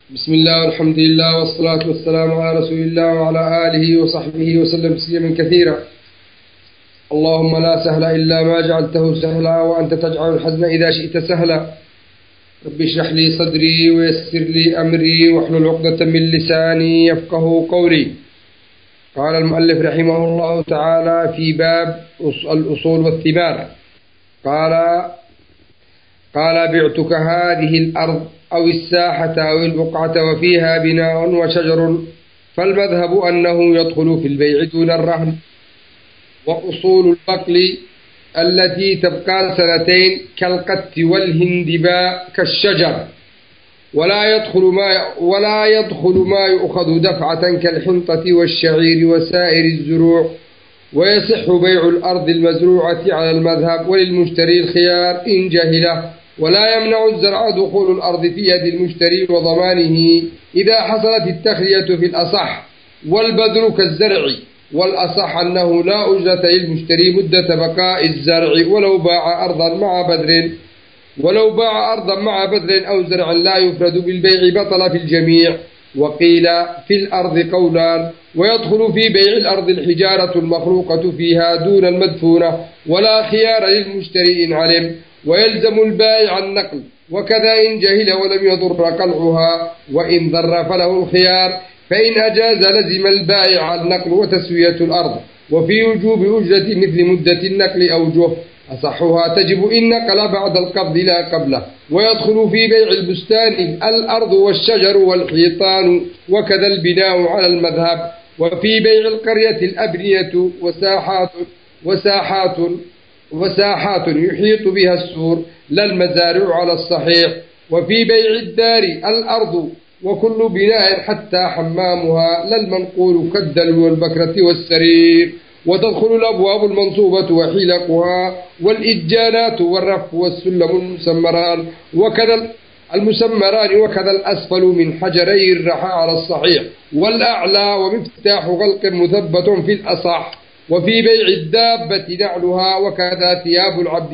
بسم الله والحمد لله والصلاة والسلام على رسول الله وعلى آله وصحبه وسلم تسليما كثيرا. اللهم لا سهل إلا ما جعلته سهلا وأنت تجعل الحزن إذا شئت سهلا. رب اشرح لي صدري ويسر لي أمري واحلل عقدة من لساني يفقه قولي. قال المؤلف رحمه الله تعالى في باب الأصول والثمار، قال بعتك هذه الأرض أو الساحة أو البقعة وفيها بناء وشجر، فالمذهب أنه يدخل في البيع دون الرهن. وأصول البقل التي تبقى سنتين كالقت والهندباء كالشجر، ولا يدخل ما يؤخذ دفعة كالحنطة والشعير وسائر الزروع. ويصح بيع الأرض المزروعة على المذهب، وللمشتري الخيار إن جهله، ولا يمنع الزرع دخول الأرض في يد المشتري وضمانه إذا حصلت التخلية في الأصح. والبذر كالزرع، والأصح أنه لا أجرة للمشتري مدة بقاء الزرع ولو باع أرضا مع بذر أو زرع لا يفرد بالبيع بطل في الجميع. وقيل في الأرض قولان، ويدخل في بيع الأرض الحجارة المخلوقة فيها دون المدفونة، ولا خيار للمشتري إن علم، ويلزم البائع النقل، وكذا إن جهل ولم يضر قلعها، وإن ضر فله الخيار، فإن أجاز لزم البائع النقل وتسوية الأرض. وفي وجوب أجرة مثل مدة النقل أوجه، أصحها تجب إن نقل بعد القبض لا قبله. ويدخل في بيع البستان الأرض والشجر والحيطان، وكذا البناء على المذهب. وفي بيع القرية الأبنية وساحات يحيط بها السور، لا المزارع على الصحيح. وفي بيع الدار الأرض وكل بناء حتى حمامها، لا المنقول كالدلو والبكرة والسرير. وتدخل الأبواب المنصوبة وحلقها والإجانات والرف والسلم المسمران وكذا الأسفل من حجري الرحى على الصحيح، والأعلى ومفتاح غلق مثبت في الأصح. وفي بيع الدابة نعلها، وكذا ثياب العبد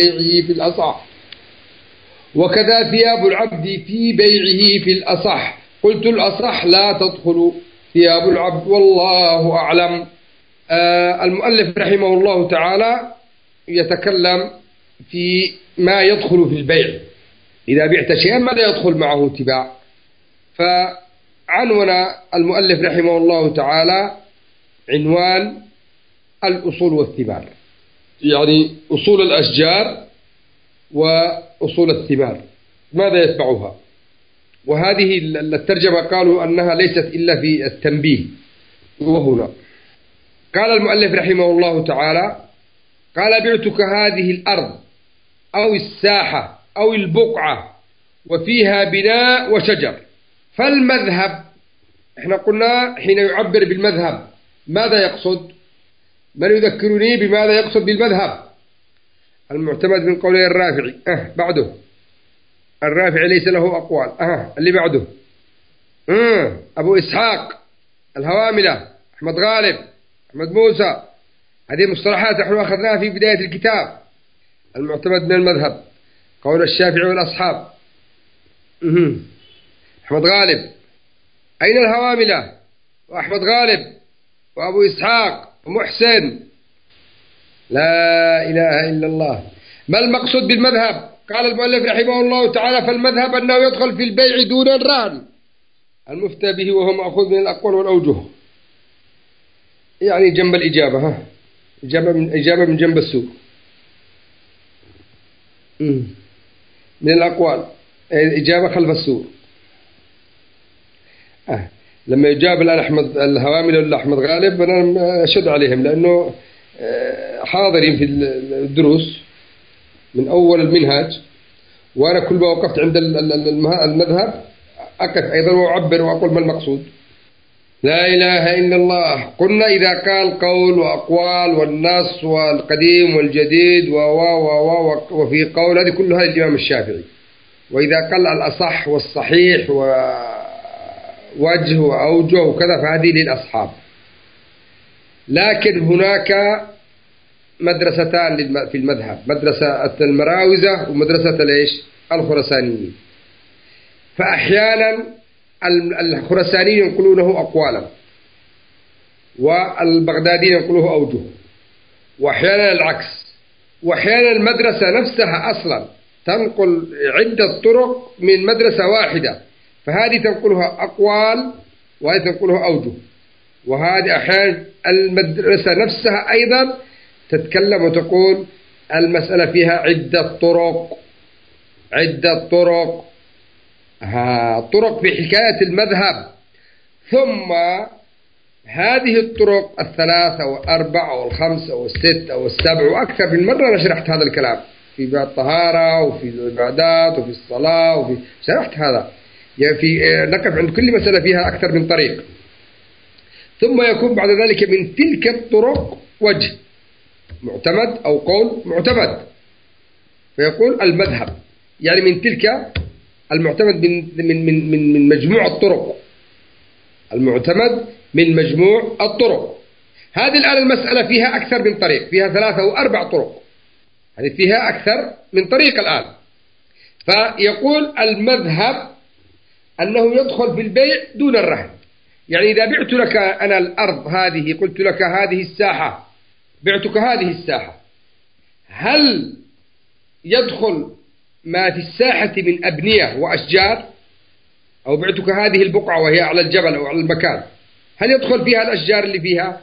في بيعه في الأصح. قلت الأصح لا تدخل ثياب العبد والله أعلم. المؤلف رحمه الله تعالى يتكلم في ما يدخل في البيع. إذا بعت شيئا ماذا يدخل معه تباع؟ فعنون المؤلف رحمه الله تعالى عنوان الأصول والثمار، يعني أصول الأشجار وأصول الثمار ماذا يتبعها. وهذه الترجمة قالوا أنها ليست إلا في التنبيه. وهنا قال المؤلف رحمه الله تعالى: قال بعتك هذه الأرض أو الساحة أو البقعة وفيها بناء وشجر. فالمذهب، احنا قلنا حين يعبر بالمذهب ماذا يقصد؟ من يذكرني بماذا يقصد بالمذهب؟ المعتمد من قوله الرافعي. بعده الرافعي ليس له أقوال. اللي بعده أبو إسحاق الهواملة، أحمد غالب، أحمد موسى. هذه مصطلحات نحن أخذناها في بداية الكتاب. المعتمد من المذهب قول الشافعي والأصحاب. أحمد غالب. أين الهواملة وأحمد غالب وأبو إسحاق ومحسن؟ لا إله إلا الله. ما المقصود بالمذهب؟ قال المؤلف رحمه الله تعالى: فالمذهب أنه يدخل في البيع دون الرهن المفتى به، وهو مأخوذ من الأقوال والأوجه، يعني جنب الإجابة. إجابة من جنب السوق من الأقوال، إجابة خلف السور. لما يجاب الآن أحمد الهوامل ولا أحمد غالب أنا أشد عليهم، لأنه حاضرين في الدروس من أول المنهاج، وأنا كل ما وقفت عند المذهب أقف أيضا وأعبر وأقول ما المقصود. لا إله إلا الله. قلنا إذا قال قول وأقوال والنص والقديم والجديد وفي قول، هذه كلها الإمام الشافعي. وإذا قال الأصح والصحيح ووجه وأوجه وكذا فهذه للأصحاب. لكن هناك مدرستان في المذهب، مدرسة المراوزة ومدرسة الخرسانيين. فأحيانا الخرسانيين ينقلونه أقوالا، والبغداديين ينقلوه أوجه، وأحيانا العكس، وأحيانا المدرسة نفسها أصلا تنقل عدة طرق من مدرسة واحدة، فهذه تنقلها أقوال وهذه تنقلها أوجه، وهذه أحيانا المدرسة نفسها أيضا تتكلم وتقول المسألة فيها عدة طرق، عدة طرق، طرق في حكاية المذهب. ثم هذه الطرق الثلاثة والأربع والخمسة والستة والسبع وأكثر من مرة أنا شرحت هذا الكلام في باب الطهارة وفي العبادات وفي الصلاة وفي شرحت هذا، يعني في نقف عند كل مسألة فيها أكثر من طريق. ثم يكون بعد ذلك من تلك الطرق وجه معتمد أو قول معتمد، فيقول المذهب، يعني من تلك المعتمد من مجموع الطرق، المعتمد من مجموع الطرق. هذه الآن المسألة فيها أكثر من طريق، فيها 3 و4 طرق، هذه فيها أكثر من طريق الآن. فيقول المذهب أنه يدخل في البيع دون الرهن، يعني إذا بعت لك أنا الأرض هذه، قلت لك هذه الساحة، بعتك هذه الساحة، هل يدخل ما في الساحة من أبنية وأشجار؟ أو بعتك هذه البقعة وهي على الجبل أو على المكان، هل يدخل فيها الأشجار اللي فيها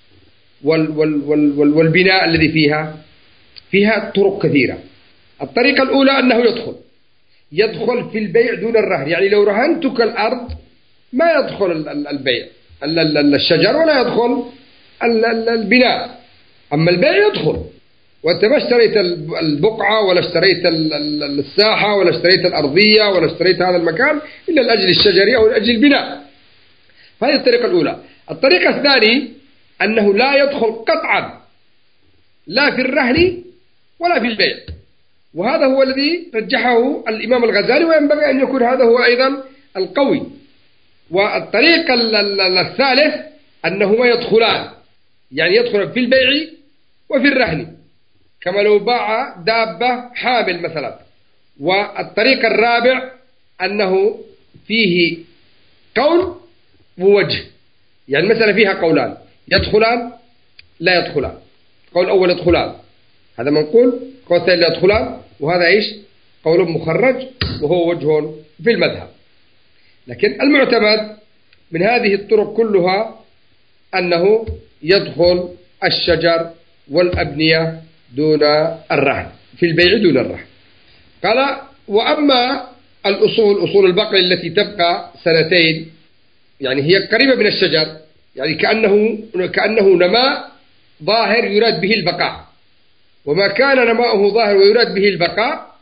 والبناء الذي فيها؟ فيها طرق كثيرة. الطريقة الأولى أنه يدخل في البيع دون الرهن، يعني لو رهنتك الأرض ما يدخل البيع الشجر ولا يدخل البناء، أما البيع يدخل، وأنت ما اشتريت البقعة ولا اشتريت الساحة ولا اشتريت الأرضية ولا اشتريت هذا المكان إلا لأجل الشجر أو لأجل البناء. فهذه الطريقة الأولى. الطريقة الثانية أنه لا يدخل قطعا لا في الرهن ولا في البيع، وهذا هو الذي رجحه الإمام الغزالي، وينبغي أن يكون هذا هو أيضا القوي. والطريق الثالث أنهما يدخلان، يعني يدخل في البيع وفي الرهن، كما لو باع دابة حامل مثلا. والطريق الرابع أنه فيه قول ووجه، يعني المسألة فيها قولان، يدخلان لا يدخلان. قول أول يدخلان هذا منقول، قول ثاني لا يدخلان، وهذا إيش؟ قول مخرج وهو وجه في المذهب. لكن المعتمد من هذه الطرق كلها أنه يدخل الشجر والأبنية دون الرهن، في البيع دون الرهن. قال: وأما أصول البقر التي تبقى 2 يعني هي قريبة من الشجر، يعني كأنه نماء ظاهر يراد به البقاء، وما كان نماؤه ظاهر ويراد به البقاء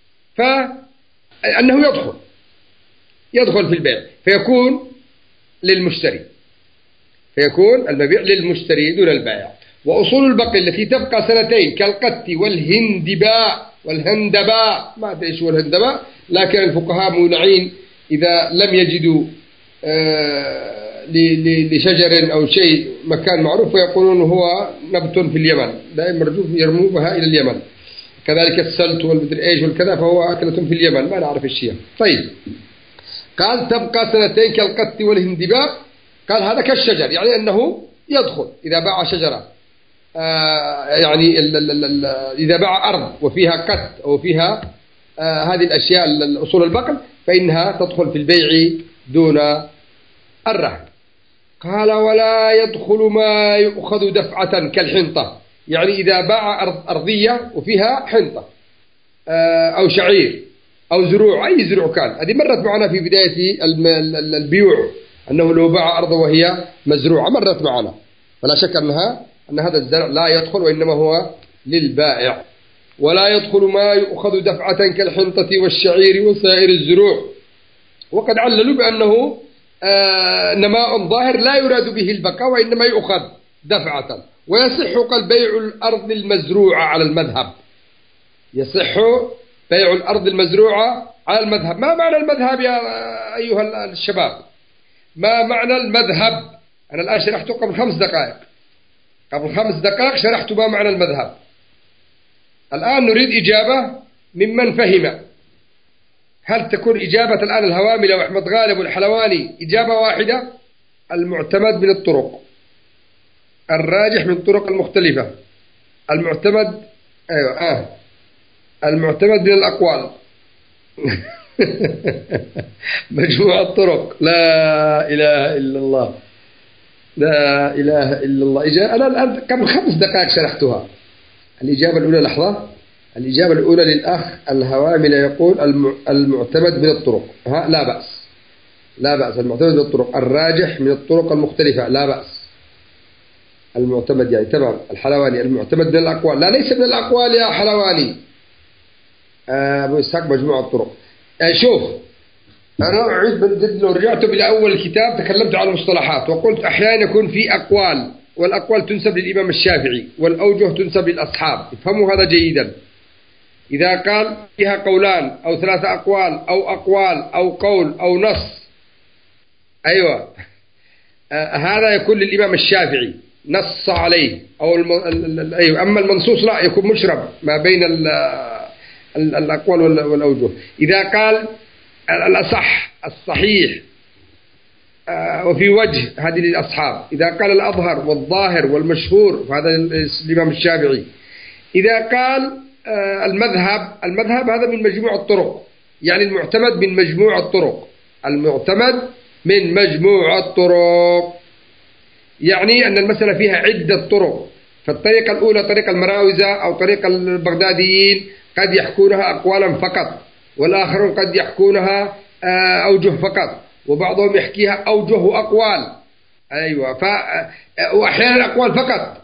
فأنه يدخل في البيع، فيكون للمشتري، فيكون المبيع للمشتري دون البائع. وأصول البقر التي تبقى 2 كالقت والهندباء، ما أدري إيش هو الهندباء، لكن الفقهاء مولعين إذا لم يجدوا لشجر أو شيء مكان معروف فيقولون هو نبت في اليمن، دائما مرجوف يرموا بها إلى اليمن. كذلك السلت والمدري إيش والكذا فهو أكلة في اليمن، ما نعرف الشيء. طيب، قال تبقى 2 كالقت والهندباء، قال هذا كالشجر، يعني أنه يدخل إذا باع شجرة، يعني إذا باع أرض وفيها قت أو فيها هذه الأشياء أصول البقر فإنها تدخل في البيع دون الرهن. قال: ولا يدخل ما يؤخذ دفعة كالحنطة، يعني إذا باع أرضية وفيها حنطة أو شعير أو زروع، أي زروع كان، هذه مرت معنا في بداية البيوع، أنه لو باع أرض وهي مزروعة مرت معنا، فلا شك أن هذا الزرع لا يدخل وإنما هو للبائع. ولا يدخل ما يؤخذ دفعة كالحنطة والشعير وسائر الزروع، وقد عللوا بأنه نماء ظاهر لا يراد به البقاء وإنما يؤخذ دفعة. ويصح قال بيع الأرض المزروعة على المذهب، يصح بيع الأرض المزروعة على المذهب. ما معنى المذهب يا أيها الشباب؟ ما معنى المذهب؟ أنا الآن شرحته قبل 5 دقائق، قبل 5 دقائق شرحت ما معنى المذهب. الآن نريد إجابة ممن فهم، هل تكون إجابة الآن الهواملة وأحمد غالب والحلواني إجابة واحدة؟ المعتمد من الطرق، الراجح من الطرق المختلفة، المعتمد أيوة المعتمد من الأقوال مجموع الطرق. لا إله إلا الله، لا إله إلا الله. أنا الآن قبل 5 دقائق شرحتها. الإجابة الأولى لحظة، الإجابة الأولى للأخ الهوامل يقول المعتمد من الطرق، لا بأس، لا بأس. المعتمد من الطرق، الراجح من الطرق المختلفة، لا بأس. المعتمد يعني تمام. الحلواني المعتمد من الأقوال، لا ليس من الأقوال يا حلواني. أبو إسحاق مجموع الطرق. شوف أنا أعيد من جد، لو رجعت إلى أول الكتاب تكلمت عن المصطلحات وقلت أحيانا يكون في أقوال، والأقوال تنسب للإمام الشافعي والأوجه تنسب للأصحاب. افهموا هذا جيدا. إذا قال فيها قولان أو 3 أقوال أو أقوال أو قول أو نص، أيوة هذا يكون للإمام الشافعي نص عليه أو أيوة. أما المنصوص لا، يكون مشرب ما بين الأقوال والأوجه. إذا قال الأصح الصحيح وفي وجه، هذه للأصحاب. إذا قال الأظهر والظاهر والمشهور، فهذا الإمام الشافعي. إذا قال المذهب هذا من مجموع الطرق، يعني المعتمد من مجموع الطرق، المعتمد من مجموع الطرق، يعني أن المسألة فيها عدة طرق. فالطريقة الأولى طريق المراوزة أو طريق البغداديين قد يحكونها أقوالا فقط، والآخرون قد يحكونها أوجه فقط، وبعضهم يحكيها أوجه وأقوال. أيوة وأحيانا أقوال فقط،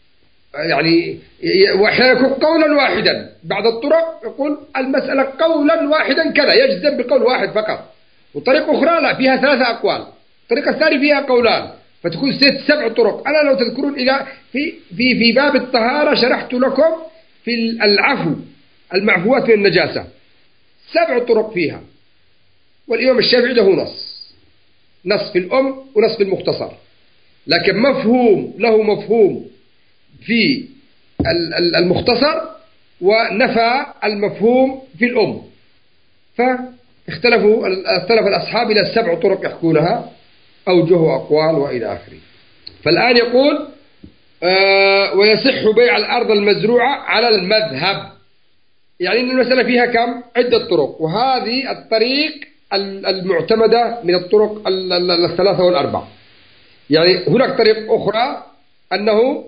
يعني وأحيانا يكون قولا واحدا. بعض الطرق يقول المسألة قولا واحدا كذا، يجزم بقول واحد فقط. وطريقة أخرى لا، فيها 3 أقوال. الطريقة الثانية فيها قولان، فتكون 7 طرق. أنا لو تذكرون إلى في باب الطهارة شرحت لكم في العفو، المعفوات من النجاسة 7 طرق فيها. والإمام الشافعي له نص في الأم ونص في المختصر، لكن له مفهوم في المختصر ونفى المفهوم في الأم. اختلف الأصحاب إلى 7 طرق يحكونها، أوجه وأقوال وإلى آخره. فالآن يقول ويصح بيع الأرض المزروعة على المذهب، يعني أن المسألة فيها كم؟ عدة طرق. وهذه الطريق المعتمدة من الطرق 3 وال4. يعني هناك طريق أخرى أنه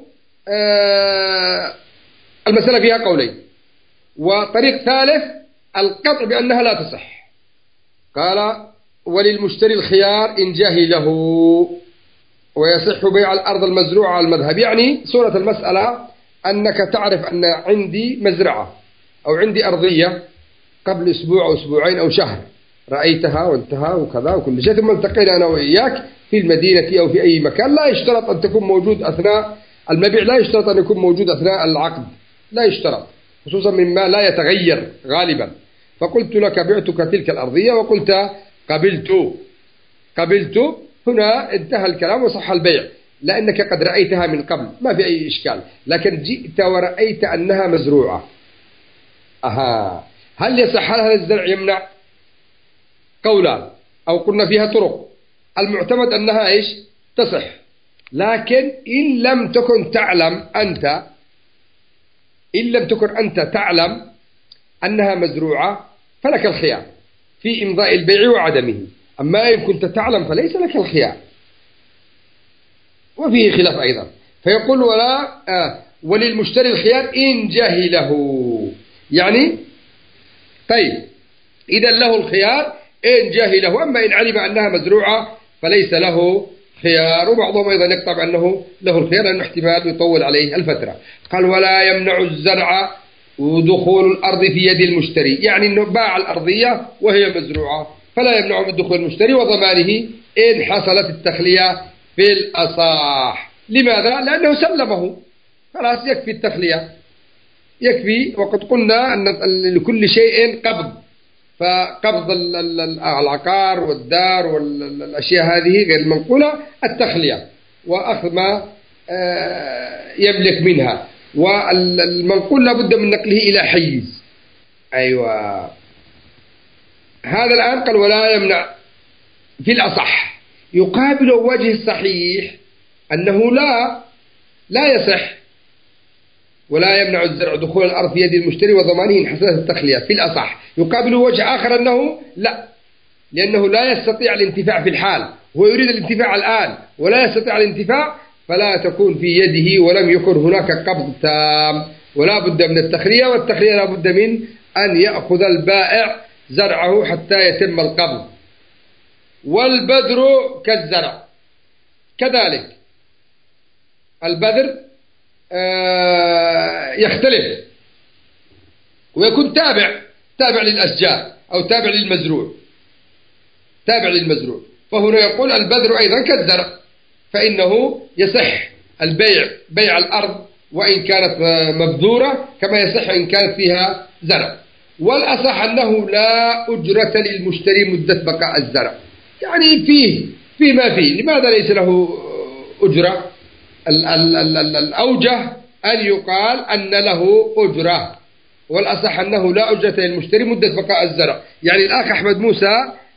المسألة فيها قولين، وطريق ثالث القطع بأنها لا تصح. قال وللمشتري الخيار إن جهله، ويصح بيع الأرض المزروعة على المذهب. يعني صورة المسألة أنك تعرف أن عندي مزرعة أو عندي أرضية قبل أسبوع أو أسبوعين أو شهر، رأيتها وانتهى وكذا وكل شيء، ثم التقينا أنا وإياك في المدينة أو في أي مكان. لا يشترط أن تكون موجود أثناء المبيع، لا يشترط أن يكون موجود أثناء العقد، لا يشترط، خصوصا مما لا يتغير غالبا. فقلت لك بعتك تلك الأرضية وقلت قبلت، هنا انتهى الكلام وصح البيع، لأنك قد رأيتها من قبل، ما في أي إشكال. لكن جئت ورأيت أنها مزروعة، هل يصح هذا الزرع يمنع؟ قولا أو قلنا فيها طرق. المعتمد أنها إيش؟ تصح. لكن إن لم تكن أنت تعلم أنها مزروعة فلك الخيار في إمضاء البيع وعدمه. أما إن كنت تعلم فليس لك الخيار، وفيه خلاف أيضا. فيقول وللمشتري الخيار إن جهله، يعني طيب إذا له الخيار إن جهله. أما إن علم أنها مزروعة فليس له خيار. وبعضهم أيضا يقطع بأنه له الخيار لأنه احتمال يطول عليه الفترة. قال ولا يمنع الزرع ودخول الأرض في يد المشتري، يعني أنه باع الأرضية وهي مزروعة، فلا يمنع من دخول المشتري وضمانه إن حصلت التخلية في الأصح. لماذا؟ لأنه سلمه، خلاص يكفي التخلية، يكفي. وقد قلنا أن لكل شيء قبض، فقبض العقار والدار والأشياء هذه غير المنقولة التخلية وأخذ ما يملك منها، والمنقول لابد من نقله إلى حيز. أيوة هذا الآن قال ولا يمنع في الأصح، يقابل وجه الصحيح أنه لا يصح، ولا يمنع الزرع دخول الأرض في يد المشتري وضمانه إن حصلت التخلية في الأصح. يقابل وجه آخر أنه لا، لأنه لا يستطيع الانتفاع في الحال، هو يريد الانتفاع الآن ولا يستطيع الانتفاع، فلا تكون في يده ولم يكن هناك قبض تام، ولا بد من التخلية، والتخلية لا بد من أن يأخذ البائع زرعه حتى يتم القبض. والبذر كالزرع كذلك، البذر يختلف ويكون تابع للأشجار أو تابع للمزروع، فهنا يقول البذر أيضا كالزرع، فإنه يصح بيع الأرض وإن كانت مبذورة كما يصح إن كانت فيها زرع. والأصح أنه لا أجرة للمشتري مدة بقاء الزرع، يعني فيه ما فيه، لماذا ليس له أجرة؟ الأوجه أن يقال أن له أجرة، والأصح أنه لا أجرة للمشتري مدة بقاء الزرع. يعني الأخ أحمد موسى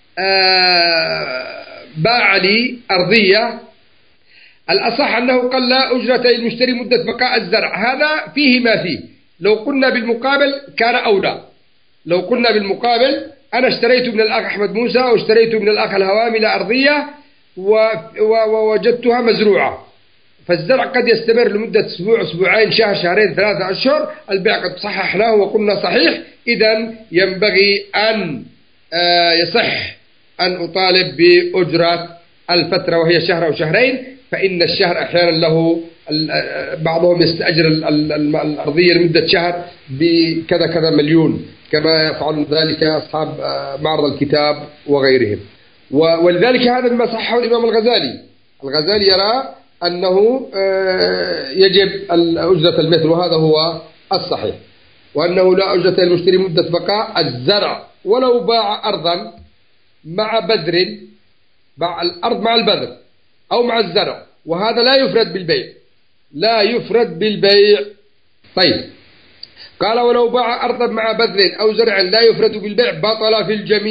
باع لي أرضية، الأصح أنه قال لا أجرة للمشتري مدة بقاء الزرع، هذا فيه ما فيه. لو قلنا بالمقابل كان أولى، لو قلنا بالمقابل أنا اشتريت من الأخ أحمد موسى واشتريت من الأخ الهوامل أرضية ووجدتها مزروعة، فالزرع قد يستمر لمدة أسبوع، أسبوعين، شهر، شهرين، 3 أشهر، البيع قد صححناه وقلنا صحيح، إذن ينبغي أن يصح أن أطالب بأجرة الفترة وهي شهر أو شهرين، فإن الشهر أحيانا له بعضهم يستأجر الأرضية لمدة شهر بكذا كذا مليون، كما يفعل ذلك أصحاب معرض الكتاب وغيرهم. ولذلك هذا ما صححه الإمام الغزالي يرى أنه يجب أجرة المثل، وهذا هو الصحيح، وأنه لا أجرة للمشتري مدة بقاء الزرع ولو باع أرضا مع بذر، باع الأرض مع البذر أو مع الزرع، وهذا لا يفرد بالبيع. طيب، قال ولو باع أرضا مع بذر أو زرع لا يفرد بالبيع بطل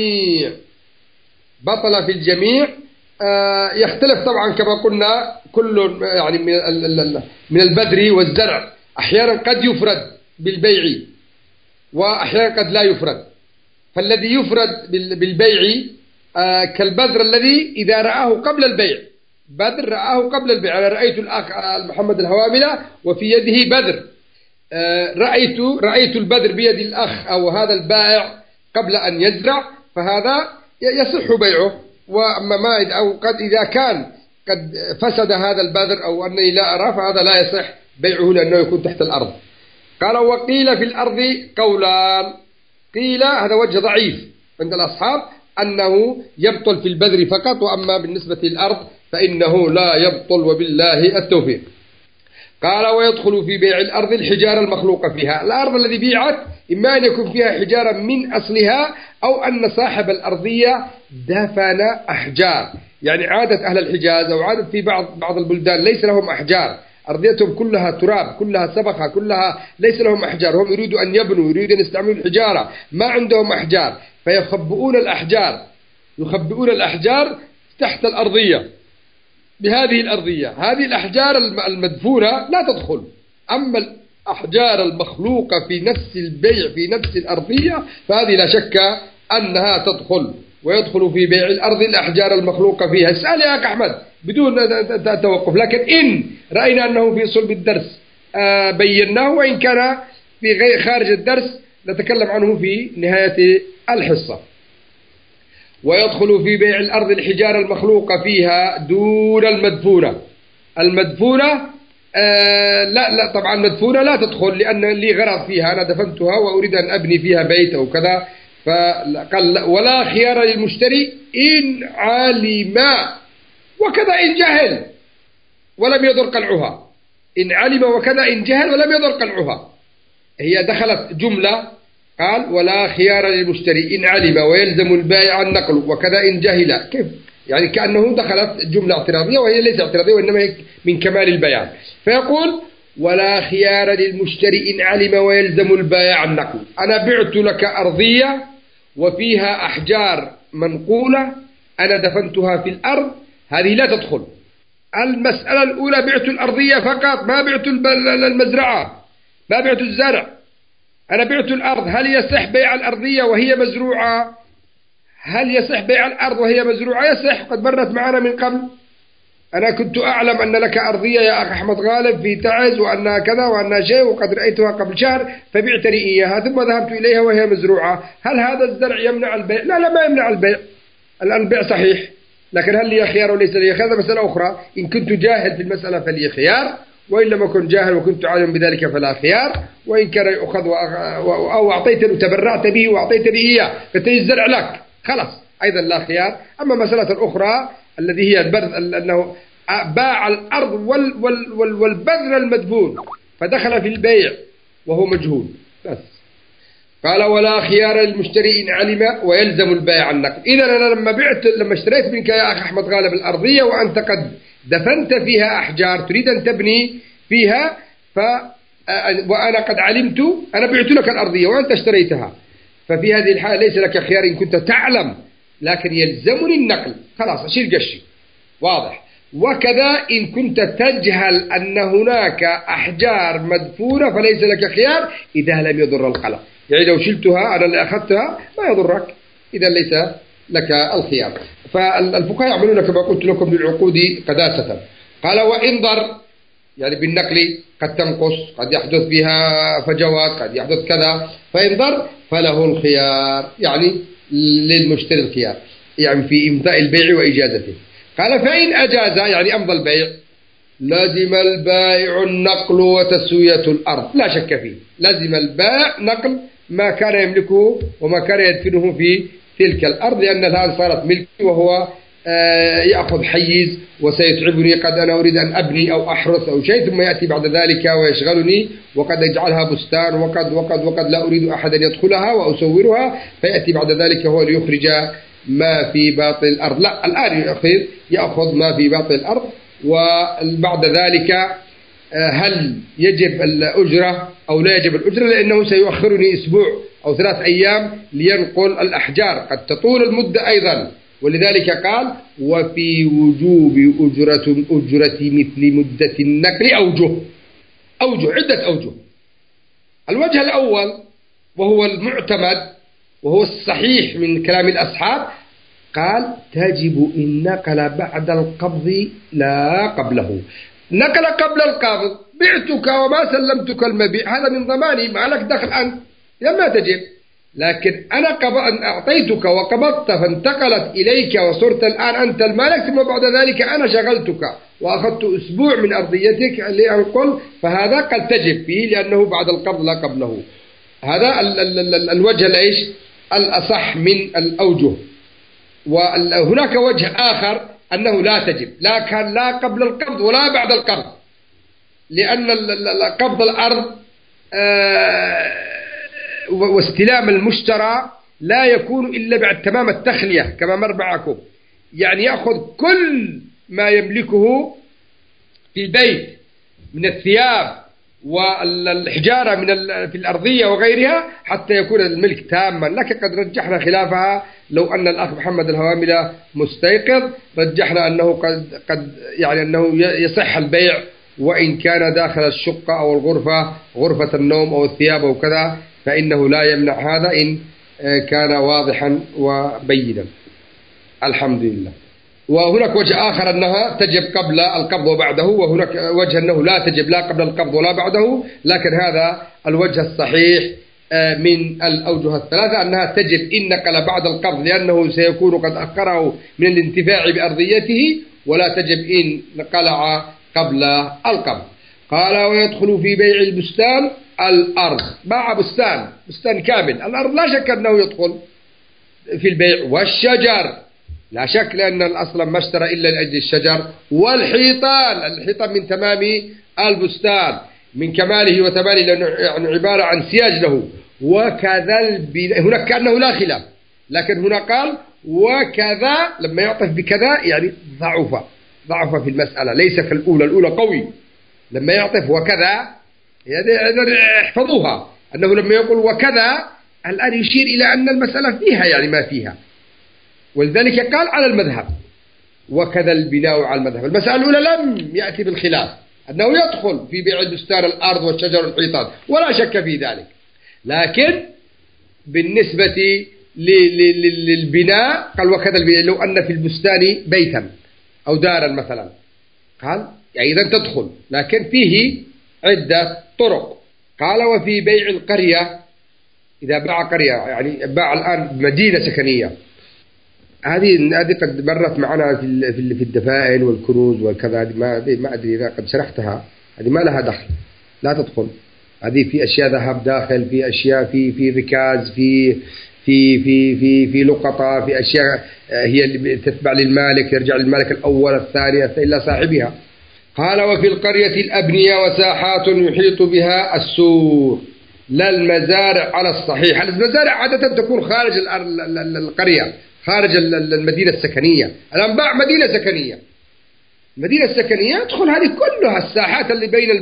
في الجميع. يختلف طبعا كما قلنا كل يعني من البذر والزرع، أحيانا قد يفرد بالبيع وأحيانا قد لا يفرد. فالذي يفرد بالبيع كالبذر الذي إذا رآه قبل البيع، بذر رآه قبل البيع، أنا رأيت الأخ محمد الهواملة وفي يده بذر، رأيت البذر بيد الأخ أو هذا البائع قبل أن يزرع، فهذا يصح بيعه. وأما ما أو قد إذا كان قد فسد هذا البذر أو أنني لا أراه، فهذا لا يصح بيعه لأنه يكون تحت الأرض. قال وقيل في الأرض قولان، قيل هذا وجه ضعيف عند الأصحاب أنه يبطل في البذر فقط، وأما بالنسبة للأرض فإنه لا يبطل، وبالله التوفيق. قال ويدخل في بيع الأرض الحجارة المخلوقة فيها، الأرض الذي بيعت إما أن يكون فيها حجارة من أصلها أو أن صاحب الأرضية دفن أحجار، يعني عادة أهل الحجاز أو عادة في بعض البلدان ليس لهم أحجار، أرضيتهم كلها تراب، كلها سبخة، كلها ليس لهم أحجار، هم يريدوا أن يبنوا، يريدوا أن يستعملوا الحجارة، ما عندهم أحجار، فيخبئون الأحجار تحت الأرضية بهذه الأرضية. هذه الأحجار المدفونة لا تدخل، أما الأحجار المخلوقة في نفس البيع في نفس الأرضية فهذه لا شك أنها تدخل. ويدخل في بيع الأرض الأحجار المخلوقة فيها. اسأل يا أخي أحمد بدون توقف، لكن إن رأينا أنه في صلب الدرس بيناه، وإن كان في خارج الدرس نتكلم عنه في نهاية الحصة. ويدخل في بيع الأرض الحجارة المخلوقة فيها دون المدفونة لا طبعا المدفونة لا تدخل، لأن لي غرض فيها، أنا دفنتها وأريد أن أبني فيها بيت أو كذا، فقال ولا خيار للمشتري إن علم، وكذا إن جهل ولم يضر قلعها، إن علم وكذا إن جهل ولم يضر قلعها، هي دخلت جملة، قال ولا خيار للمشتري إن علم ويلزم البائع النقل وكذا إن جهل، كيف يعني كأنه دخلت جملة اعتراضية وهي ليست اعتراضية وإنما هي من كمال البيان. فيقول ولا خيار للمشتري إن علم ويلزم البائع النقل، أنا بعت لك أرضية وفيها أحجار منقولة أنا دفنتها في الأرض، هذه لا تدخل. المسألة الأولى بعت الأرضية فقط، ما بعت المزرعة، ما بعت الزرع، أنا بعت الأرض. هل يصح بيع الأرضية وهي مزروعة؟ هل يصح بيع الأرض وهي مزروعة؟ يصح، قد مرت معنا من قبل. أنا كنت أعلم أن لك أرضية يا أخ أحمد غالب في تعز وأنها كذا وأنها شيء، وقد رأيتها قبل شهر فبعتني إياها، ثم ذهبت إليها وهي مزروعة. هل هذا الزرع يمنع البيع؟ لا ما يمنع البيع. الآن البيع صحيح، لكن هل لي خيار وليس لي خيار؟ هذا مسألة أخرى. إن كنت جاهل في المسألة فلي خيار، وإن لم أكن جاهل وكنت عالم بذلك فلا خيار. وإن كان يؤخذ أو أعطيتني وتبرعت به وأعطيتني إياه فتجي الزرع لك، خلاص أيضا لا خيار. أما مسألة الأخرى الذي هي البذر، أنه باع الأرض والبذر المدفون فدخل في البيع وهو مجهول بس. قال ولا خيار للمشتري إن علم ويلزم البيع النقل. إذا أنا لما اشتريت منك يا أخ أحمد غالب الأرضية وأنت قد دفنت فيها أحجار تريد أن تبني فيها، وأنا قد علمت، أنا بعت لك الأرضية وأنت اشتريتها، ففي هذه الحالة ليس لك خيار إن كنت تعلم، لكن يلزمني النقل، خلاص أشيل قشي، واضح. وكذا إن كنت تجهل أن هناك أحجار مدفونة فليس لك خيار إذا لم يضر القلم. يعني لو شلتها أنا اللي أخذتها ما يضرك، إذا ليس لك الخيار. فالفقهاء يعملون كما قلت لكم بالعقود قداسة. قال وإن ضر، يعني بالنقل قد تنقص، قد يحدث بها فجوات، قد يحدث كذا، فإن ضر فله الخيار، يعني للمشتري الخيار، يعني في إمضاء البيع وإجازته. قال فإن أجاز، يعني أمضى البيع، لازم البائع النقل وتسوية الأرض، لا شك فيه، لازم البائع نقل ما كان يملكه وما كان يدفنه في تلك الأرض، لأن الآن صارت ملكي وهو يأخذ حيز وسيتعبني، قد أنا أريد أن أبني أو أحرث أو شيء، ثم يأتي بعد ذلك ويشغلني، وقد يجعلها بستان، وقد لا أريد أحدا يدخلها وأسورها، فيأتي بعد ذلك هو ليخرج ما في باطن الأرض. لا، الآن يأخذ ما في باطن الأرض. وبعد ذلك هل يجب الأجرة أو لا يجب الأجرة؟ لأنه سيؤخرني أسبوع أو 3 أيام لينقل الأحجار، قد تطول المدة أيضا. ولذلك قال وفي وجوب أجرة مثل مدة النقل أوجه عدة أوجه. الوجه الأول وهو المعتمد وهو الصحيح من كلام الأصحاب، قال تجب إن نقل بعد القبض لا قبله. نقل قبل القبض، بعتك وما سلمتك المبيع، هذا من ضماني، ما لك دخل أنت، لما تجب. لكن أنا أعطيتك وقبضت فانتقلت إليك وصرت الآن أنت المالك، ثم بعد ذلك أنا شغلتك وأخذت أسبوع من أرضيتك لأنقل، فهذا قد تجب فيه لأنه بعد القبض لا قبله. هذا الوجه الأصح من الأوجه. وهناك وجه آخر أنه لا تجب، لا كان لا قبل القبض ولا بعد القبض، لأن قبض الأرض واستلام المشترى لا يكون إلا بعد تمام التخلية كما مر معكم، يعني يأخذ كل ما يملكه في البيت من الثياب والحجارة في الأرضية وغيرها حتى يكون الملك تاما. لكن قد رجحنا خلافها، لو أن الأخ محمد الهواملة مستيقظ رجحنا أنه قد يعني أنه يصح البيع وإن كان داخل الشقة أو الغرفة، غرفة النوم أو الثياب أو كذا، فإنه لا يمنع هذا إن كان واضحا وبينا. الحمد لله. وهناك وجه آخر أنها تجب قبل القبض وبعده، وهناك وجه أنه لا تجب لا قبل القبض ولا بعده، لكن هذا الوجه الصحيح من الأوجه الثلاثة أنها تجب إن نقل بعد القبض، لأنه سيكون قد أخره من الانتفاع بأرضيته، ولا تجب إن قلع قبل القبض. قال ويدخل في بيع البستان الأرض، باع بستان كامل، الأرض لا شك أنه يدخل في البيع، والشجر لا شك لأن الأصل ما اشترى إلا لأجل الشجر، الحيطان من تمام البستان، من كماله وتماله، لأنه يعني عبارة عن سياج له. وكذا هناك كأنه لا خلاف، لكن هنا قال وكذا، لما يعطف بكذا يعني ضعف في المسألة، ليس كالأولى قوي. لما يعطف وكذا يعني احفظوها، أنه لما يقول وكذا الآن يشير إلى أن المسألة فيها يعني ما فيها، ولذلك قال على المذهب. وكذا البناء على المذهب. المسألة الأولى لم يأتي بالخلاف أنه يدخل في بيع البستان الأرض والشجر والحيطان، ولا شك في ذلك، لكن بالنسبة للبناء قال وكذا البناء لو أن في البستان بيتا أو دارا مثلا، قال يعني إذا تدخل، لكن فيه عدة طرق. قال وفي بيع القرية، إذا باع قرية يعني باع الآن مدينة سكنية، هذه قد مرت معنا في الدفائن والكنوز وكذا، ما أدري إذا قد شرحتها، هذه ما لها دخل، لا تدخل. هذه في أشياء ذهب داخل، في أشياء في ركاز، في لقطة، في أشياء هي اللي تتبع للمالك، يرجع للمالك الأول الثاني إلا صاحبها. قال وفي القرية الأبنية وساحات يحيط بها السور، لا المزارع على الصحيح. المزارع عادة تكون خارج القرية، خارج المدينة السكنية. الآن باع مدينة سكنية، المدينة السكنية تدخل هذه كلها الساحات اللي بين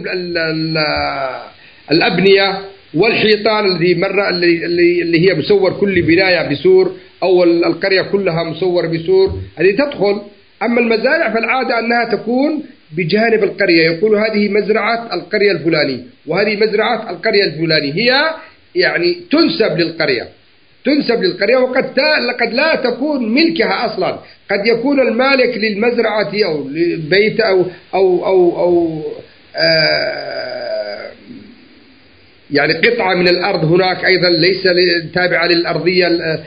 الأبنية والحيطان اللي هي مسور كل بناية بسور، أو القرية كلها مسور بسور، هذه تدخل. أما المزارع فالعادة أنها تكون بجانب القرية، يقول هذه مزرعة القرية الفلانية وهذه مزرعة القرية الفلانية، هي يعني تنسب للقرية، وقد لا تكون ملكها أصلا، قد يكون المالك للمزرعة أو للبيت أو يعني قطعة من الأرض هناك أيضا ليس تابعة للأرضية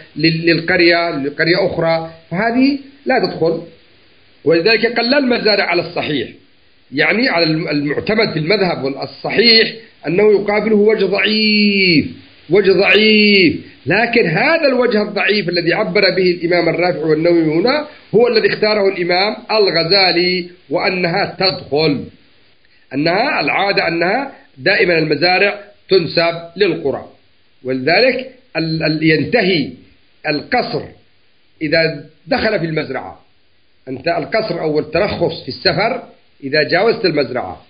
لقرية أخرى، فهذه لا تدخل. ولذلك قال المزارع على الصحيح، يعني على المعتمد في المذهب والصحيح أنه يقابله وجه ضعيف، لكن هذا الوجه الضعيف الذي عبر به الإمام الرافع والنووي هنا هو الذي اختاره الإمام الغزالي، وأنها تدخل، أنها العادة أنها دائما المزارع تنسب للقرى. ولذلك ينتهي القصر إذا دخل في المزرعة، أنت القصر أو الترخص في السفر إذا جاوزت المزرعة،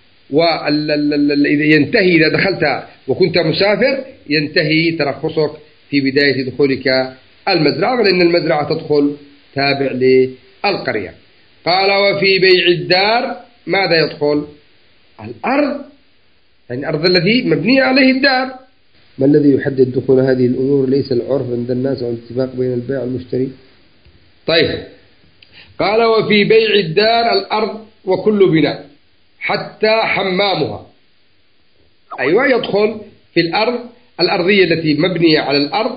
ينتهي إذا دخلت وكنت مسافر، ينتهي ترخصك في بداية دخولك المزرعة، لأن المزرعة تدخل تابع للقرية. قال وفي بيع الدار ماذا يدخل؟ الأرض، يعني الأرض التي مبنية عليه الدار. ما الذي يحدد دخول هذه الأمور؟ ليس العرف عند الناس أو الاتفاق بين البائع والمشتري. طيب، قال وفي بيع الدار الأرض وكل بناء حتى حمامها، أيوة يدخل في الأرض الأرضية التي مبنية على الأرض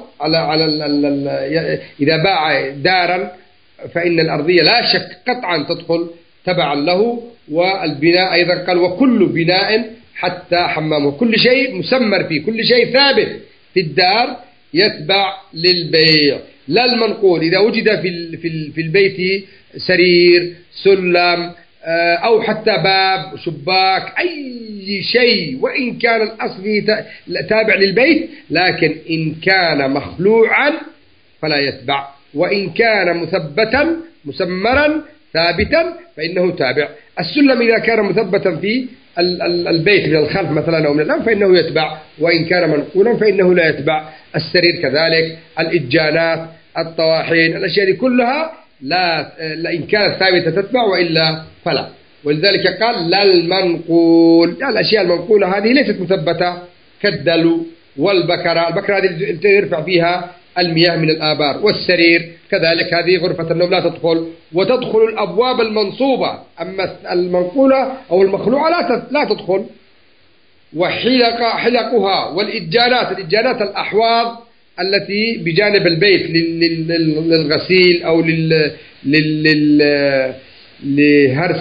إذا باع دارا فإن الأرضية لا شك قطعا تدخل تبعا له، والبناء أيضا قال وكل بناء حتى حمامه، كل شيء مسمر فيه، كل شيء ثابت في الدار يتبع للبيع، لا المنقول. إذا وجد في البيت سرير، سلم، أو حتى باب، شباك، أي شيء، وإن كان الأصل تابع للبيت، لكن إن كان مخلوعا فلا يتبع، وإن كان مثبتا مسمرا ثابتا فإنه تابع. السلم إذا كان مثبتا في البيت من الخلف مثلا أو من الأمام فإنه يتبع، وإن كان منقولا فإنه لا يتبع. السرير كذلك، الإجانات، الطواحين، الأشياء دي كلها لا إن كانت ثابتة تتبع، وإلا فلا. ولذلك قال لا المنقول، الأشياء المنقولة هذه ليست مثبتة كالدلو والبكرة، البكرة هذه يرفع فيها المياه من الآبار، والسرير كذلك هذه غرفة النوم لا تدخل، وتدخل الأبواب المنصوبة، أما المنقولة أو المخلوعة لا تدخل. وحلقها والإجانات الأحواض التي بجانب البيت للغسيل أو لهرس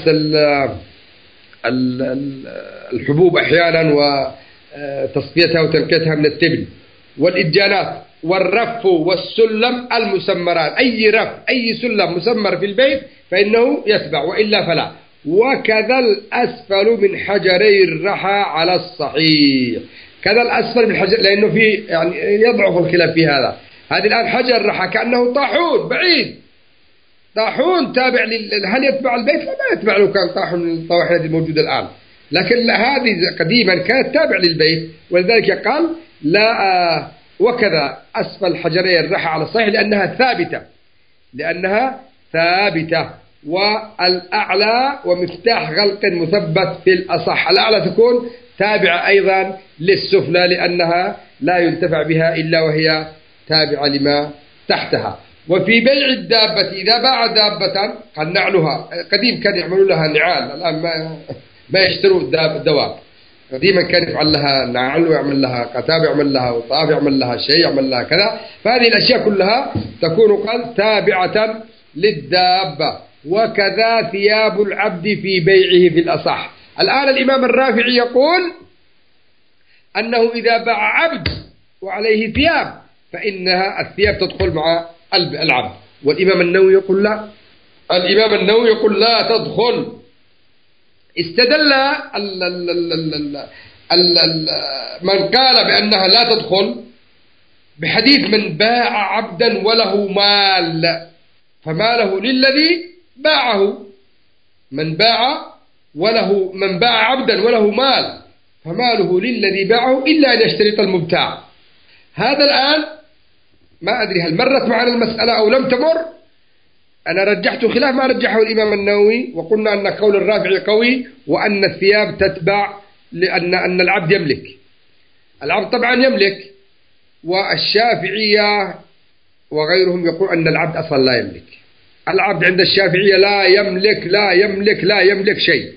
الحبوب أحيانا وتصفيتها وتنقيتها من التبن، والإجانات والرف والسلم المسمران، أي رف أي سلم مسمر في البيت فإنه يتبع، وإلا فلا. وكذا الأسفل من حجري الرحى على الصحيح، كذا الأسفل من حجر، لأنه في يعني يضعف الخلاف في هذا. هذه الآن حجر الرحى كأنه طاحون بعيد، طاحون تابع هل يتبع البيت؟ لا، ما يتبع له، كان طاحون من الطواحن التي موجودة الآن، لكن هذه قديما كانت تابع للبيت. ولذلك قال لا وكذا أسفل الحجرين الرحى على الصحيح لأنها ثابتة. والأعلى ومفتاح غلق مثبت في الأصح، الأعلى تكون تابعة أيضا للسفلى لأنها لا ينتفع بها إلا وهي تابعة لما تحتها. وفي بيع الدابة إذا باع دابة قد نعلها، قديم كان يعملوا لها نعال، الآن ما يشتروا الدواب. قديما كان يفعل لها نعل ويعمل لها قتاب، يعمل لها وطاف، يعمل لها شيء، يعمل لها كذا. فهذه الأشياء كلها تكون قد تابعة للدابة. وكذا ثياب العبد في بيعه في الأصح. الآن الإمام الرافعي يقول أنه إذا باع عبد وعليه ثياب فإنها الثياب تدخل مع العبد. والإمام النووي يقول لا، الإمام النووي يقول لا تدخل. استدل من قال بأنها لا تدخل بحديث من باع عبدا وله مال فماله للذي باعه. من باع عبدا وله مال فماله للذي باعه إلا أن يشترط المبتاع. هذا الآن ما أدري هل مرت معنا المسألة أو لم تمر. أنا رجحت خلاف ما رجحه الإمام النووي، وقلنا أن قول الرافعي قوي وأن الثياب تتبع لأن العبد يملك. العبد طبعا يملك، والشافعية وغيرهم يقول أن العبد أصلا لا يملك. العبد عند الشافعية لا يملك شيء.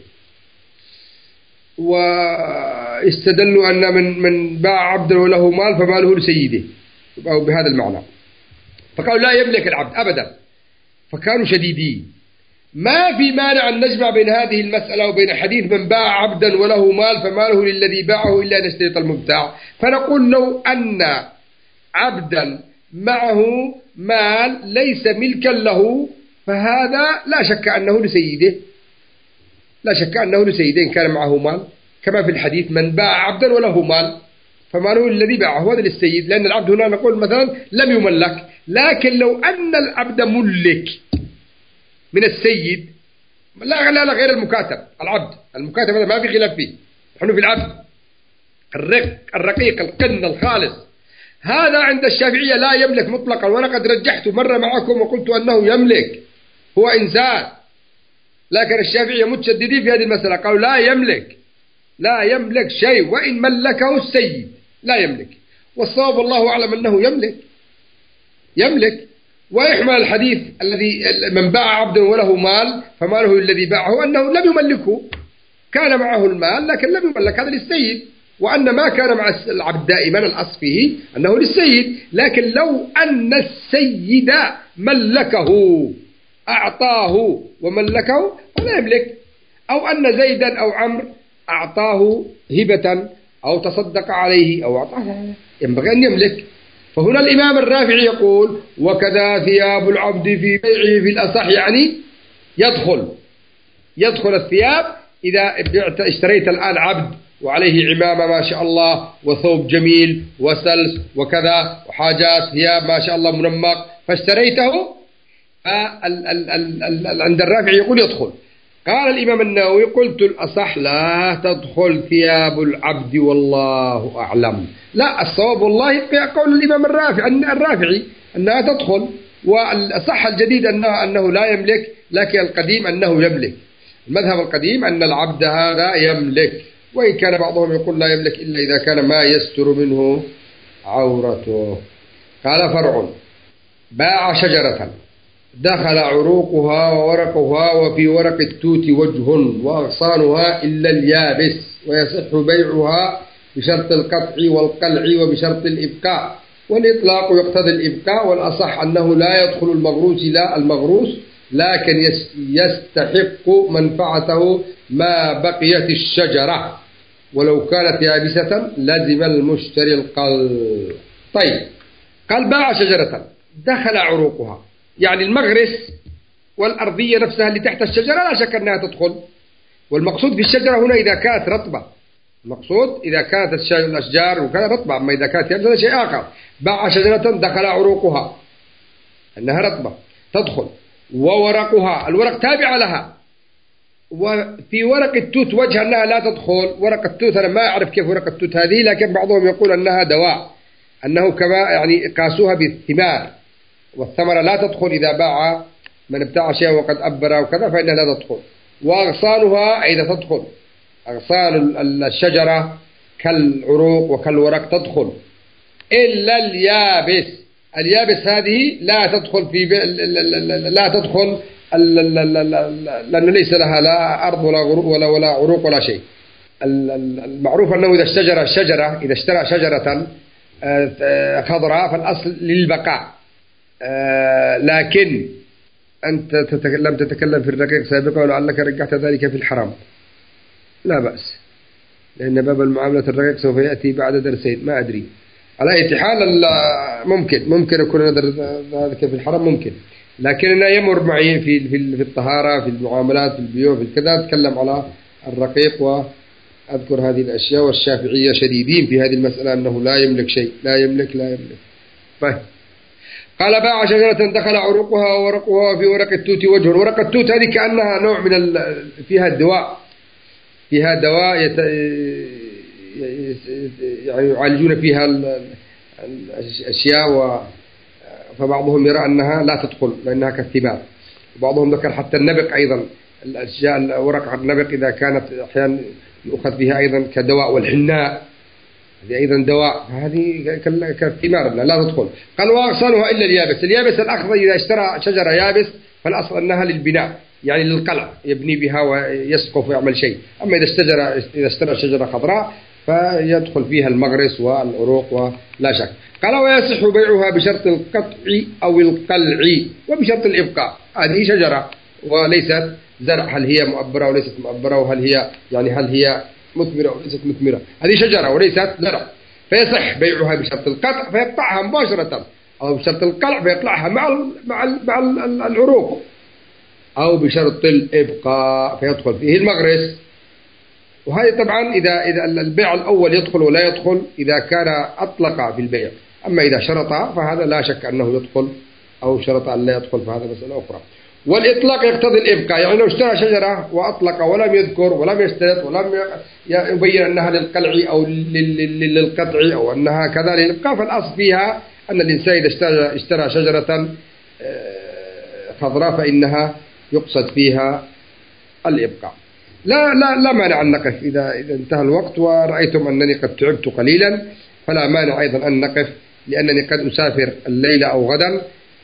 واستدلوا أن من باع عبدا وله مال فماله لسيده، أو بهذا المعنى، فقالوا لا يملك العبد أبدا، فكانوا شديدين. ما في مانع أن نجمع بين هذه المسألة وبين حديث من باع عبدا وله مال فماله للذي باعه إلا أن يشترط المبتاع. فنقول لو أن عبدا معه مال ليس ملكا له فهذا لا شك أنه لسيده إن كان معه مال، كما في الحديث من باع عبدا وله مال فماله الذي باعه هذا للسيد، لأن العبد هنا نقول مثلا لم يملك. لكن لو أن العبد ملك من السيد، لا غير المكاتب، المكاتب هذا ما في خلاف فيه، نحن في العبد الرقيق القن الخالص، هذا عند الشافعية لا يملك مطلقا. وأنا قد رجحت مرة معكم وقلت أنه يملك، هو إنسان، لكن الشافعية متشددين في هذه المسألة، قالوا لا يملك شيء، وإن ملكه السيد لا يملك. والصواب والله أعلم أنه يملك. ويحمل الحديث الذي من باع عبدا وله مال فماله الذي باعه أنه لم يملكه، كان معه المال لكن لم يملك، هذا للسيد. وأن ما كان مع العبد دائما الأصل فيه أنه للسيد. لكن لو أن السيد ملكه، أعطاه وملكه فلا يملك. أو أن زيدا أو عمرو أعطاه هبة أو تصدق عليه أو أعطاه، ينبغي أن يملك. فهنا الإمام الرافعي يقول وكذا ثياب العبد في بيعه في الأصح، يعني يدخل الثياب. إذا اشتريت الآن عبد وعليه عمامة ما شاء الله وثوب جميل وسلس وكذا وحاجات ثياب ما شاء الله منمق فاشتريته، عند الرافعي يقول يدخل. قال الإمام النووي قلت الأصح لا تدخل ثياب العبد والله أعلم. لا، الصواب والله قول الإمام الرافعي أنها تدخل، والأصح الجديد أنه لا يملك، لكن القديم أنه يملك. المذهب القديم أن العبد هذا يملك، وإن كان بعضهم يقول لا يملك إلا إذا كان ما يستر منه عورته. قال فرع: باع شجرة دخل عروقها وورقها وفي ورق التوت وجه وأغصانها إلا اليابس، ويصح بيعها بشرط القطع والقلع وبشرط الإبقاء، والإطلاق يقتضي الإبقاء. والأصح أنه لا يدخل المغروس لكن يستحق منفعته ما بقيت الشجرة، ولو كانت يابسة لزم المشتري القلع. طيب، قال باع شجرة دخل عروقها، يعني المغرس والأرضية نفسها اللي تحت الشجرة لا شك أنها تدخل. والمقصود في الشجرة هنا إذا كانت رطبة، المقصود إذا كانت الأشجار وكانت رطبة، أما إذا كانت يابسة شيء آخر. باع شجرة دخل عروقها أنها رطبة تدخل، وورقها الورق تابع لها، وفي ورق التوت وجه أنها لا تدخل. ورق التوت أنا ما أعرف كيف ورق التوت هذه، لكن بعضهم يقول أنها دواء، أنه كما يعني قاسوها بالثمار، والثمرة لا تدخل إذا باع من ابتاع شيئا وقد أبر وكذا فإنها لا تدخل. وأغصانها أيضا تدخل، أغصان الشجرة كالعروق وكالورق تدخل إلا اليابس. اليابس هذه لا تدخل في لا تدخل لأنه ليس لها لا أرض ولا عروق ولا شيء. المعروف أنه إذا اشترى شجرة خضراء فالأصل للبقاء، لكن أنت لم تتكلم في الرقيق سابقا ولعلك رجعت ذلك في الحرام، لا بأس، لأن باب المعاملة الرقيق سوف يأتي بعد درسين، ما أدري. على أي حال ممكن يكون ذلك في الحرام ممكن، لكننا يمر معي في الطهارة، في المعاملات، في البيوع، في كذا أتكلم على الرقيق وأذكر هذه الأشياء. والشافعية شديدين في هذه المسألة أنه لا يملك شيء، لا يملك. طيب قال باع شجرة دخل عروقها وورقها وفي ورق التوت وجه. ورق التوت هذه كأنها نوع من فيها دواء يعني يعالجون فيها الأشياء، فبعضهم يرى أنها لا تدخل لأنها كالثمار، وبعضهم ذكر حتى النبق أيضا، الأشياء ورق النبق إذا كانت أحيانا يؤخذ بها أيضا كدواء، والحناء هذه أيضا دواء، هذه كالثمار لا تدخل. قال وأغصانها إلا اليابس. اليابس الأخضر إذا اشترى شجرة يابس فالأصل أنها للبناء، يعني للقلع، يبني بها ويسقف ويعمل شيء. أما إذا اشترى شجرة خضراء فيدخل فيها المغرس والعروق ولا شك. قال ويصح بيعها بشرط القطع أو القلع وبشرط الإبقاء. هذه شجرة وليست زرع، هل هي مؤبرة وليست مؤبرة، هل هي مثمرة وليست مثمرة، هذه شجرة وليست زرع، فيصح بيعها بشرط القطع فيقطعها مباشرة، أو بشرط القلع فيقلعها مع العروق، أو بشرط الإبقاء فيدخل فيه المغرس. وهذه طبعا إذا البيع الأول يدخل ولا يدخل إذا كان أطلق في البيع. أما إذا شرط فهذا لا شك أنه يدخل، أو شرط أن لا يدخل فهذا مسألة أخرى. والإطلاق يقتضي الإبقاء، يعني لو اشترى شجرة وأطلق ولم يذكر ولم يشترط ولم يبين أنها للقلع أو للقطع أو أنها كذا للإبقاء، فالأصل فيها أن الإنسان إذا اشترى شجرة خضراء فإنها يقصد فيها الإبقاء. لا مانع أن نقف إذا انتهى الوقت، ورأيتم أنني قد تعبت قليلا، فلا مانع أيضا أن نقف، لأنني قد أسافر الليلة أو غدا،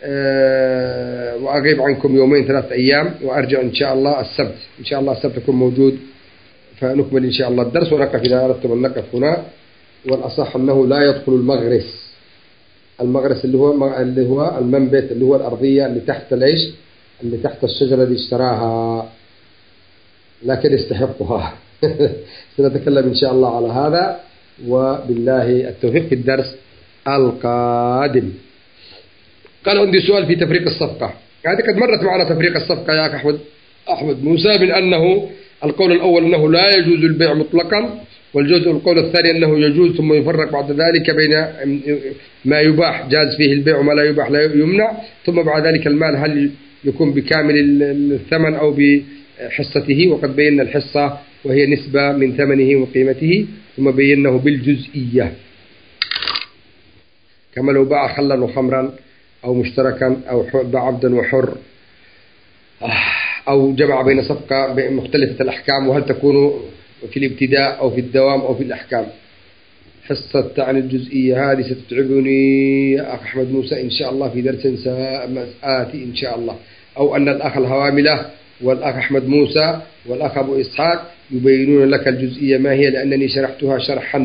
وأغيب عنكم 2-3 أيام، وأرجع إن شاء الله السبت. إن شاء الله السبت أكون موجود فنكمل إن شاء الله الدرس ونقف إذا أردتم أن نقف هنا. والأصح أنه لا يدخل المغرس اللي هو المنبت، اللي هو الأرضية اللي تحت اللي تحت الشجرة اللي اشتراها، لكن يستحقها. سنتكلم إن شاء الله على هذا، وبالله التوفيق في الدرس القادم. قال عندي سؤال في تفريق الصفقة. هذه قد مرت معنا تفريق الصفقة يا أخي أحمد موسى، من أنه القول الأول أنه لا يجوز البيع مطلقا، القول الثاني أنه يجوز، ثم يفرق بعد ذلك بين ما يباح جاز فيه البيع وما لا يباح لا يمنع، ثم بعد ذلك المال هل يكون بكامل الثمن أو بحصته، وقد بينا الحصة وهي نسبة من ثمنه وقيمته، ثم بيناه بالجزئية، كما لو باع خلا وخمرا أو مشتركا أو باع عبدا وحر، أو جمع بين صفقة مختلفة الأحكام، وهل تكون في الابتداء أو في الدوام أو في الأحكام. حصة عن الجزئية هذه ستتعبني يا أخ أحمد موسى إن شاء الله في درس سآتي إن شاء الله، أو أن الأخ الهواملة والأخ أحمد موسى والأخ أبو إسحاق يبينون لك الجزئية ما هي، لأنني شرحتها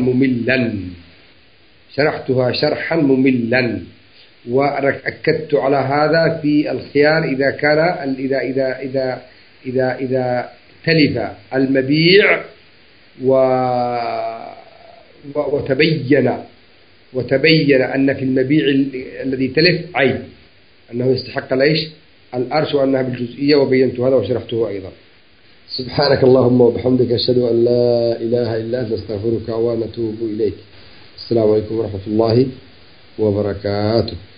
شرحا مملا، وأكدت على هذا في الخيار إذا كان إذا تلف المبيع وتبين أن في المبيع الذي تلف عيب، أنه يستحق الأرش، وأنها بالجزئية، وبينت هذا وشرحته أيضا. سبحانك اللهم وبحمدك، أشهد أن لا إله إلا أنت، نستغفرك ونتوب إليك. السلام عليكم ورحمة الله وبركاته.